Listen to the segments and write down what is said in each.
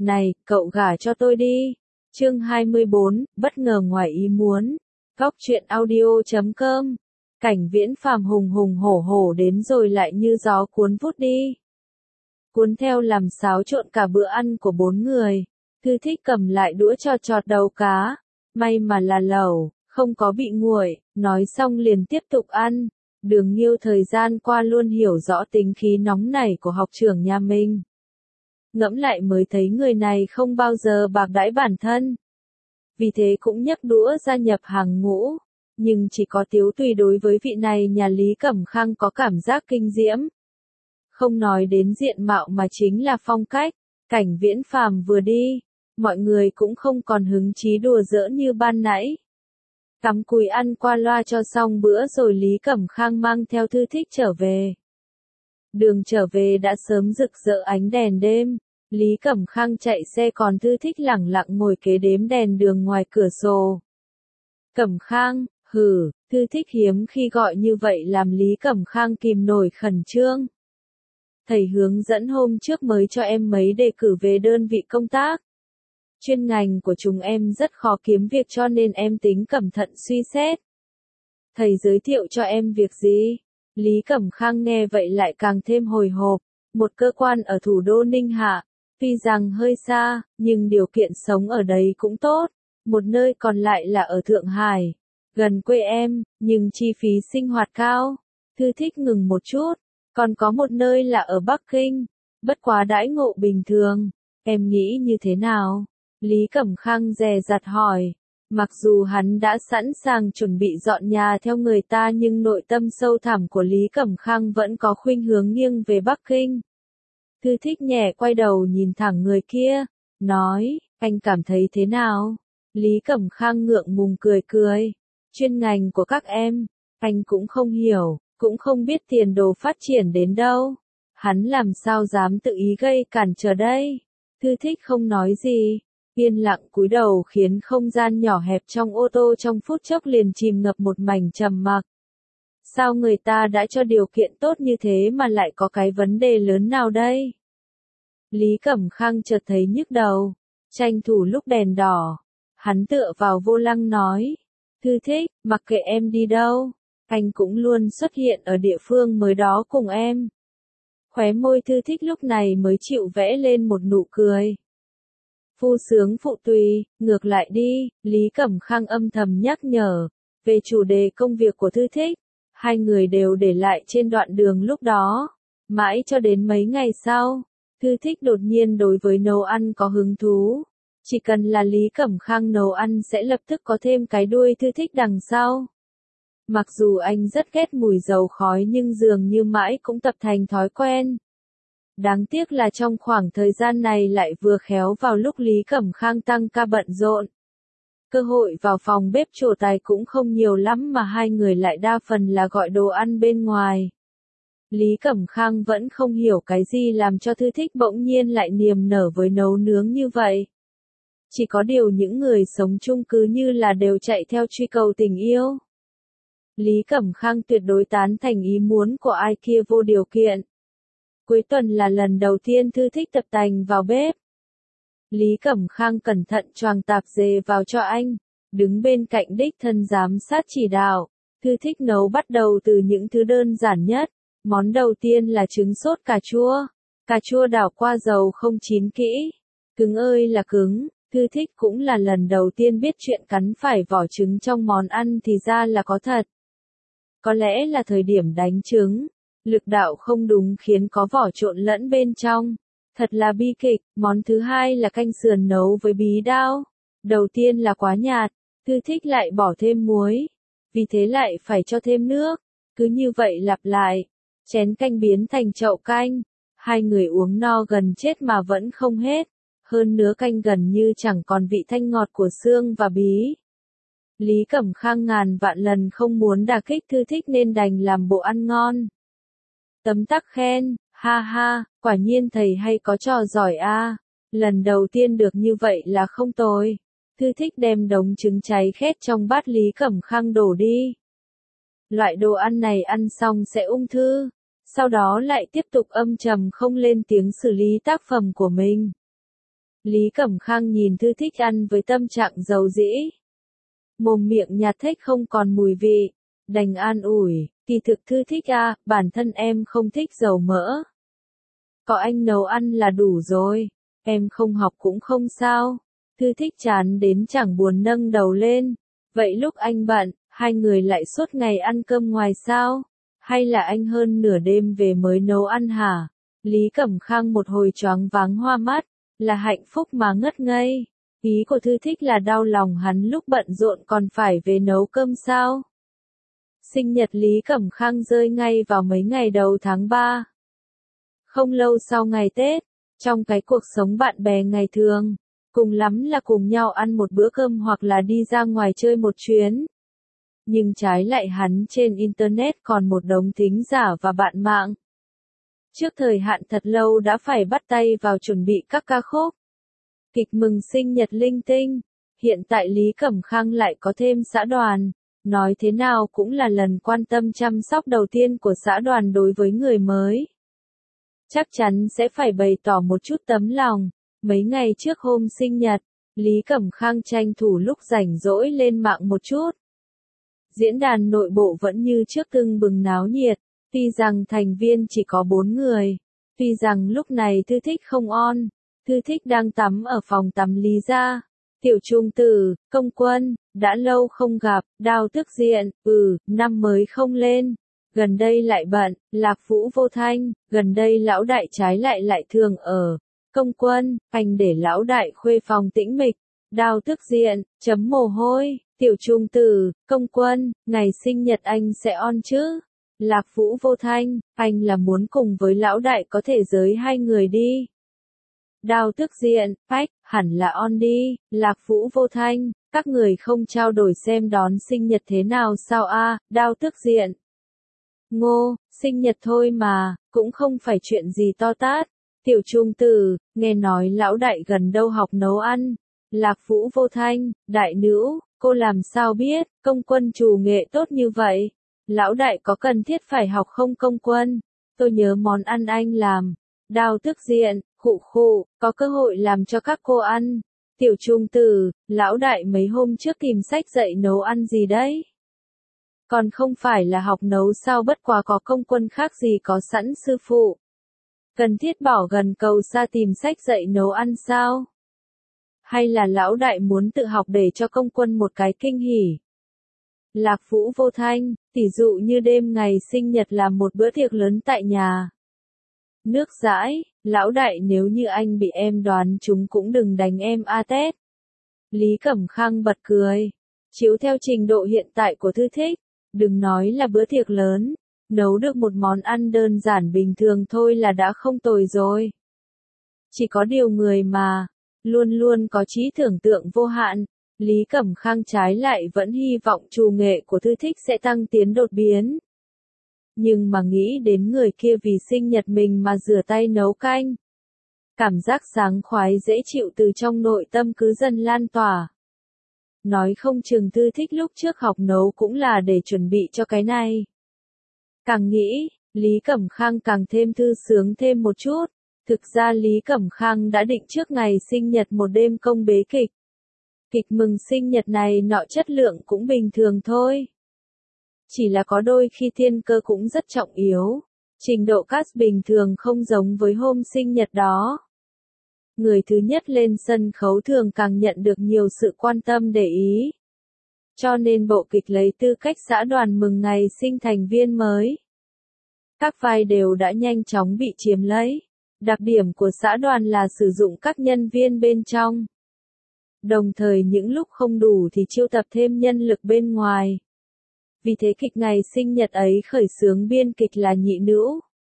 Này, cậu gả cho tôi đi. Chương 24, bất ngờ ngoài ý muốn. Góc truyện audio.com. Cảnh Viễn Phàm hùng hùng hổ hổ đến rồi lại như gió cuốn vút đi. Cuốn theo làm xáo trộn cả bữa ăn của 4 người. Thư Thích cầm lại đũa cho chọt đầu cá. May mà là lẩu, không có bị nguội, nói xong liền tiếp tục ăn. Đường Nghiêu thời gian qua luôn hiểu rõ tính khí nóng nảy của học trưởng nhà mình. Ngẫm lại mới thấy người này không bao giờ bạc đãi bản thân. Vì thế cũng nhấc đũa gia nhập hàng ngũ. Nhưng chỉ có Tiếu Tùy đối với vị này nhà Lý Cẩm Khang có cảm giác kinh diễm. Không nói đến diện mạo mà chính là phong cách. Cảnh Viễn Phàm vừa đi, mọi người cũng không còn hứng chí đùa giỡn như ban nãy. Cắm cúi ăn qua loa cho xong bữa rồi Lý Cẩm Khang mang theo Thư Thích trở về. Đường trở về đã sớm rực rỡ ánh đèn đêm. Lý Cẩm Khang chạy xe còn Thư Thích lẳng lặng ngồi kế đếm đèn đường ngoài cửa sổ. Cẩm Khang, hử, Thư Thích hiếm khi gọi như vậy làm Lý Cẩm Khang kìm nổi khẩn trương. Thầy hướng dẫn hôm trước mới cho em mấy đề cử về đơn vị công tác. Chuyên ngành của chúng em rất khó kiếm việc cho nên em tính cẩn thận suy xét. Thầy giới thiệu cho em việc gì? Lý Cẩm Khang nghe vậy lại càng thêm hồi hộp. Một cơ quan ở thủ đô Ninh Hạ, tuy rằng hơi xa, nhưng điều kiện sống ở đấy cũng tốt. Một nơi còn lại là ở Thượng Hải, gần quê em, nhưng chi phí sinh hoạt cao. Thư Thích ngừng một chút. Còn có một nơi là ở Bắc Kinh, bất quá đãi ngộ bình thường. Em nghĩ như thế nào? Lý Cẩm Khang dè dặt hỏi. Mặc dù hắn đã sẵn sàng chuẩn bị dọn nhà theo người ta nhưng nội tâm sâu thẳm của Lý Cẩm Khang vẫn có khuynh hướng nghiêng về Bắc Kinh. Thư Thích nhẹ quay đầu nhìn thẳng người kia, nói, anh cảm thấy thế nào? Lý Cẩm Khang ngượng ngùng cười cười. Chuyên ngành của các em, anh cũng không hiểu, cũng không biết tiền đồ phát triển đến đâu. Hắn làm sao dám tự ý gây cản trở đây? Thư Thích không nói gì. Yên lặng cúi đầu khiến không gian nhỏ hẹp trong ô tô trong phút chốc liền chìm ngập một mảnh trầm mặc. Sao người ta đã cho điều kiện tốt như thế mà lại có cái vấn đề lớn nào đây? Lý Cẩm Khang chợt thấy nhức đầu, tranh thủ lúc đèn đỏ. Hắn tựa vào vô lăng nói, Thư Thích, mặc kệ em đi đâu, anh cũng luôn xuất hiện ở địa phương mới đó cùng em. Khóe môi Thư Thích lúc này mới chịu vẽ lên một nụ cười. Phu sướng phụ tùy, ngược lại đi, Lý Cẩm Khang âm thầm nhắc nhở. Về chủ đề công việc của Thư Thích, hai người đều để lại trên đoạn đường lúc đó. Mãi cho đến mấy ngày sau, Thư Thích đột nhiên đối với nấu ăn có hứng thú. Chỉ cần là Lý Cẩm Khang nấu ăn sẽ lập tức có thêm cái đuôi Thư Thích đằng sau. Mặc dù anh rất ghét mùi dầu khói nhưng dường như mãi cũng tập thành thói quen. Đáng tiếc là trong khoảng thời gian này lại vừa khéo vào lúc Lý Cẩm Khang tăng ca bận rộn. Cơ hội vào phòng bếp trổ tài cũng không nhiều lắm mà hai người lại đa phần là gọi đồ ăn bên ngoài. Lý Cẩm Khang vẫn không hiểu cái gì làm cho Thư Thích bỗng nhiên lại niềm nở với nấu nướng như vậy. Chỉ có điều những người sống chung cứ như là đều chạy theo truy cầu tình yêu. Lý Cẩm Khang tuyệt đối tán thành ý muốn của ai kia vô điều kiện. Cuối tuần là lần đầu tiên Thư Thích tập tành vào bếp. Lý Cẩm Khang cẩn thận choàng tạp dề vào cho anh, đứng bên cạnh đích thân giám sát chỉ đạo. Thư Thích nấu bắt đầu từ những thứ đơn giản nhất. Món đầu tiên là trứng sốt cà chua đảo qua dầu không chín kỹ. Cứng ơi là cứng, Thư Thích cũng là lần đầu tiên biết chuyện cắn phải vỏ trứng trong món ăn thì ra là có thật. Có lẽ là thời điểm đánh trứng, lực đạo không đúng khiến có vỏ trộn lẫn bên trong. Thật là bi kịch. Món thứ hai là canh sườn nấu với bí đao. Đầu tiên là quá nhạt, Thư Thích lại bỏ thêm muối. Vì thế lại phải cho thêm nước. Cứ như vậy lặp lại. Chén canh biến thành chậu canh. Hai người uống no gần chết mà vẫn không hết. Hơn nữa canh gần như chẳng còn vị thanh ngọt của xương và bí. Lý Cẩm Khang ngàn vạn lần không muốn đả kích Thư Thích nên đành làm bộ ăn ngon. Tấm tắc khen, ha ha, quả nhiên thầy hay có trò giỏi a. Lần đầu tiên được như vậy là không tồi. Thư Thích đem đống trứng cháy khét trong bát Lý Cẩm Khang đổ đi. Loại đồ ăn này ăn xong sẽ ung thư. Sau đó lại tiếp tục âm trầm không lên tiếng xử lý tác phẩm của mình. Lý Cẩm Khang nhìn Thư Thích ăn với tâm trạng dầu dĩ. Mồm miệng nhạt thếch không còn mùi vị, đành an ủi, kỳ thực Thư Thích à, bản thân em không thích dầu mỡ. Có anh nấu ăn là đủ rồi, em không học cũng không sao. Thư Thích chán đến chẳng buồn nâng đầu lên. Vậy lúc anh bận, hai người lại suốt ngày ăn cơm ngoài sao? Hay là anh hơn nửa đêm về mới nấu ăn hả? Lý Cẩm Khang một hồi choáng váng hoa mắt, là hạnh phúc mà ngất ngây. Ý của Thư Thích là đau lòng hắn lúc bận rộn còn phải về nấu cơm sao? Sinh nhật Lý Cẩm Khang rơi ngay vào mấy ngày đầu tháng 3. Không lâu sau ngày Tết, trong cái cuộc sống bạn bè ngày thường, cùng lắm là cùng nhau ăn một bữa cơm hoặc là đi ra ngoài chơi một chuyến. Nhưng trái lại hắn trên Internet còn một đống thính giả và bạn mạng. Trước thời hạn thật lâu đã phải bắt tay vào chuẩn bị các ca khúc. Kịch mừng sinh nhật linh tinh. Hiện tại Lý Cẩm Khang lại có thêm xã đoàn. Nói thế nào cũng là lần quan tâm chăm sóc đầu tiên của xã đoàn đối với người mới. Chắc chắn sẽ phải bày tỏ một chút tấm lòng. Mấy ngày trước hôm sinh nhật, Lý Cẩm Khang tranh thủ lúc rảnh rỗi lên mạng một chút. Diễn đàn nội bộ vẫn như trước tưng bừng náo nhiệt, tuy rằng thành viên chỉ có 4 người. Tuy rằng lúc này Thư Thích không on, Thư Thích đang tắm ở phòng tắm Lý gia. Tiểu Trung Tử, Công Quân, đã lâu không gặp, Đao Tức Diện, năm mới không lên. Gần đây lại bận, Lạc Vũ vô thanh, gần đây lão đại trái lại thường ở. Công Quân, anh để lão đại khuê phòng tĩnh mịch. Đao Tức Diện, chấm mồ hôi, Tiểu Trung Tử, Công Quân, ngày sinh nhật anh sẽ on chứ? Lạc Vũ vô thanh, anh là muốn cùng với lão đại có thể giới hai người đi. Đao Tức Diện, hẳn là on đi. Lạc Vũ vô thanh, các người không trao đổi xem đón sinh nhật thế nào sao a? Đao Tức Diện. Ngô, sinh nhật thôi mà, cũng không phải chuyện gì to tát. Tiểu Trung Tử, nghe nói lão đại gần đâu học nấu ăn. Lạc Vũ vô thanh, đại nữ, cô làm sao biết, Công Quân chủ nghệ tốt như vậy. Lão đại có cần thiết phải học không Công Quân? Tôi nhớ món ăn anh làm. Đao Tức Diện, khụ, có cơ hội làm cho các cô ăn. Tiểu Trung Tử, lão đại mấy hôm trước tìm sách dạy nấu ăn gì đấy? Còn không phải là học nấu sao, bất quá có Công Quân khác gì có sẵn sư phụ. Cần thiết bỏ gần cầu xa tìm sách dạy nấu ăn sao? Hay là lão đại muốn tự học để cho Công Quân một cái kinh hỉ? Lạc Vũ vô thanh, tỷ dụ như đêm ngày sinh nhật làm một bữa tiệc lớn tại nhà. Nước dãi, lão đại nếu như anh bị em đoán chúng cũng đừng đánh em a tét. Lý Cẩm Khang bật cười. Chiếu theo trình độ hiện tại của Thư Thích, đừng nói là bữa tiệc lớn, nấu được một món ăn đơn giản bình thường thôi là đã không tồi rồi. Chỉ có điều người mà, luôn luôn có trí tưởng tượng vô hạn. Lý Cẩm Khang trái lại vẫn hy vọng trù nghệ của Thư Thích sẽ tăng tiến đột biến. Nhưng mà nghĩ đến người kia vì sinh nhật mình mà rửa tay nấu canh. Cảm giác sảng khoái dễ chịu từ trong nội tâm cứ dần lan tỏa. Nói không chừng Thư Thích lúc trước học nấu cũng là để chuẩn bị cho cái này. Càng nghĩ, Lý Cẩm Khang càng thêm thư sướng thêm một chút. Thực ra Lý Cẩm Khang đã định trước ngày sinh nhật một đêm công bế kịch. Kịch mừng sinh nhật này nọ chất lượng cũng bình thường thôi. Chỉ là có đôi khi thiên cơ cũng rất trọng yếu. Trình độ cast bình thường không giống với hôm sinh nhật đó. Người thứ nhất lên sân khấu thường càng nhận được nhiều sự quan tâm để ý. Cho nên bộ kịch lấy tư cách xã đoàn mừng ngày sinh thành viên mới. Các vai đều đã nhanh chóng bị chiếm lấy. Đặc điểm của xã đoàn là sử dụng các nhân viên bên trong. Đồng thời những lúc không đủ thì chiêu tập thêm nhân lực bên ngoài. Vì thế kịch ngày sinh nhật ấy khởi xướng biên kịch là nhị nữ.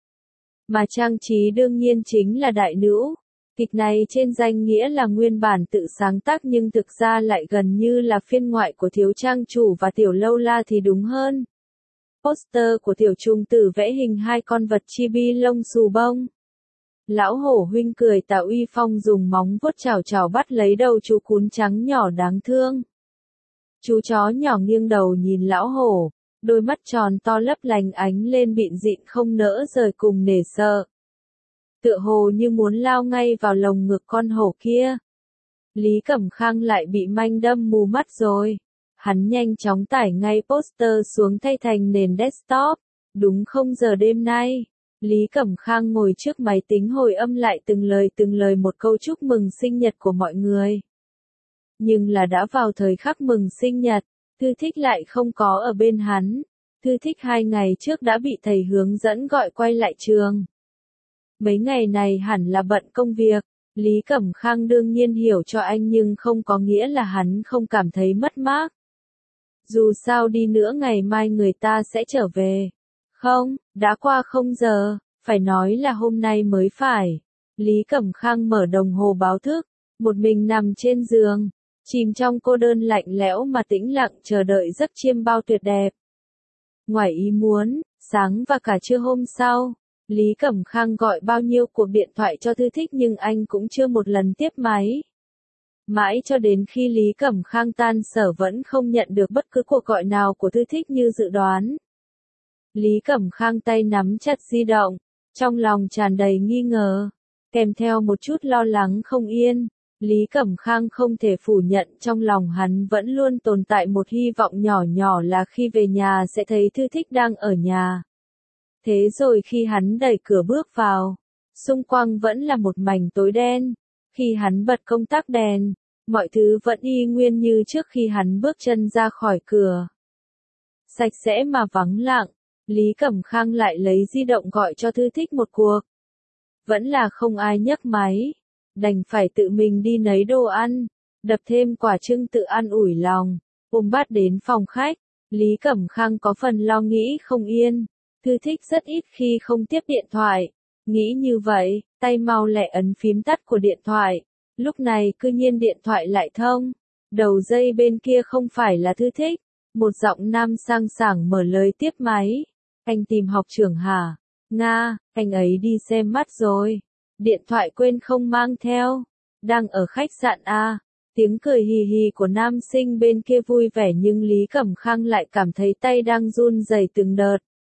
Mà trang trí đương nhiên chính là đại nữ. Kịch này trên danh nghĩa là nguyên bản tự sáng tác nhưng thực ra lại gần như là phiên ngoại của Thiếu Trang Chủ và Tiểu Lâu La thì đúng hơn. Poster của Tiểu Trung Tử vẽ hình hai con vật chibi lông xù bông. Lão hổ huynh cười tạo uy phong dùng móng vuốt chảo bắt lấy đầu chú cún trắng nhỏ đáng thương. Chú chó nhỏ nghiêng đầu nhìn lão hổ, đôi mắt tròn to lấp lánh ánh lên bịn dịn không nỡ rời cùng nể sợ. tựa hồ như muốn lao ngay vào lồng ngực con hổ kia. Lý Cẩm Khang lại bị manh đâm mù mắt rồi. Hắn nhanh chóng tải ngay poster xuống thay thành nền desktop. Đúng 0 giờ đêm nay, Lý Cẩm Khang ngồi trước máy tính hồi âm lại từng lời một câu chúc mừng sinh nhật của mọi người. Nhưng là đã vào thời khắc mừng sinh nhật, Thư Thích lại không có ở bên hắn. Thư Thích 2 ngày trước đã bị thầy hướng dẫn gọi quay lại trường. Mấy ngày này hẳn là bận công việc, Lý Cẩm Khang đương nhiên hiểu cho anh nhưng không có nghĩa là hắn không cảm thấy mất mát. Dù sao đi nữa ngày mai người ta sẽ trở về. Không, đã qua 0 giờ, phải nói là hôm nay mới phải. Lý Cẩm Khang mở đồng hồ báo thức, một mình nằm trên giường, chìm trong cô đơn lạnh lẽo mà tĩnh lặng chờ đợi giấc chiêm bao tuyệt đẹp. Ngoài ý muốn, sáng và cả trưa hôm sau, Lý Cẩm Khang gọi bao nhiêu cuộc điện thoại cho Thư Thích nhưng anh cũng chưa một lần tiếp máy. Mãi cho đến khi Lý Cẩm Khang tan sở vẫn không nhận được bất cứ cuộc gọi nào của Thư Thích như dự đoán. Lý Cẩm Khang tay nắm chặt di động, trong lòng tràn đầy nghi ngờ, kèm theo một chút lo lắng không yên. Lý Cẩm Khang không thể phủ nhận trong lòng hắn vẫn luôn tồn tại một hy vọng nhỏ nhỏ là khi về nhà sẽ thấy Thư Thích đang ở nhà. Thế rồi khi hắn đẩy cửa bước vào, xung quanh vẫn là một mảnh tối đen. Khi hắn bật công tắc đèn, mọi thứ vẫn y nguyên như trước khi hắn bước chân ra khỏi cửa. Sạch sẽ mà vắng lặng, Lý Cẩm Khang lại lấy di động gọi cho Thư Thích một cuộc. Vẫn là không ai nhấc máy, đành phải tự mình đi nấy đồ ăn, đập thêm quả trưng tự ăn ủi lòng, ôm bát đến phòng khách. Lý Cẩm Khang có phần lo nghĩ không yên, Thư Thích rất ít khi không tiếp điện thoại. Nghĩ như vậy, tay mau lẹ ấn phím tắt của điện thoại. Lúc này cư nhiên điện thoại lại thông. Đầu dây bên kia không phải là Thư Thích. Một giọng nam sang sảng mở lời tiếp máy. Anh tìm học trưởng hả? Nga, anh ấy đi xem mắt rồi. Điện thoại quên không mang theo. Đang ở khách sạn A. Tiếng cười hì hì của nam sinh bên kia vui vẻ nhưng Lý Cẩm Khang lại cảm thấy tay đang run rẩy từng đợt.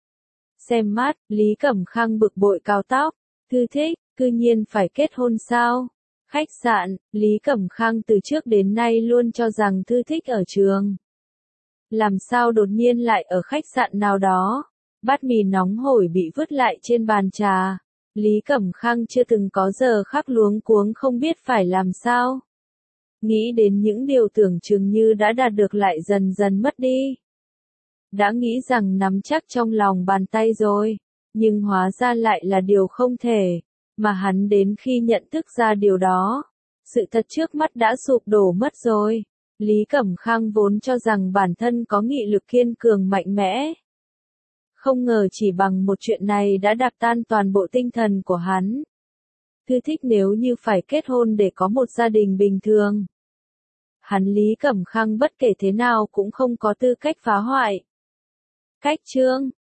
Xem mắt, Lý Cẩm Khang bực bội cào tóc. Thư Thích, cư nhiên phải kết hôn sao? Khách sạn, Lý Cẩm Khang từ trước đến nay luôn cho rằng Thư Thích ở trường. Làm sao đột nhiên lại ở khách sạn nào đó? Bát mì nóng hổi bị vứt lại trên bàn trà. Lý Cẩm Khang chưa từng có giờ khắc luống cuống không biết phải làm sao. Nghĩ đến những điều tưởng chừng như đã đạt được lại dần dần mất đi. Đã nghĩ rằng nắm chắc trong lòng bàn tay rồi, nhưng hóa ra lại là điều không thể, mà hắn đến khi nhận thức ra điều đó, sự thật trước mắt đã sụp đổ mất rồi. Lý Cẩm Khang vốn cho rằng bản thân có nghị lực kiên cường mạnh mẽ. Không ngờ chỉ bằng một chuyện này đã đạp tan toàn bộ tinh thần của hắn. Thư Thích nếu như phải kết hôn để có một gia đình bình thường. Hắn Lý Cẩm Khang bất kể thế nào cũng không có tư cách phá hoại. Cách chương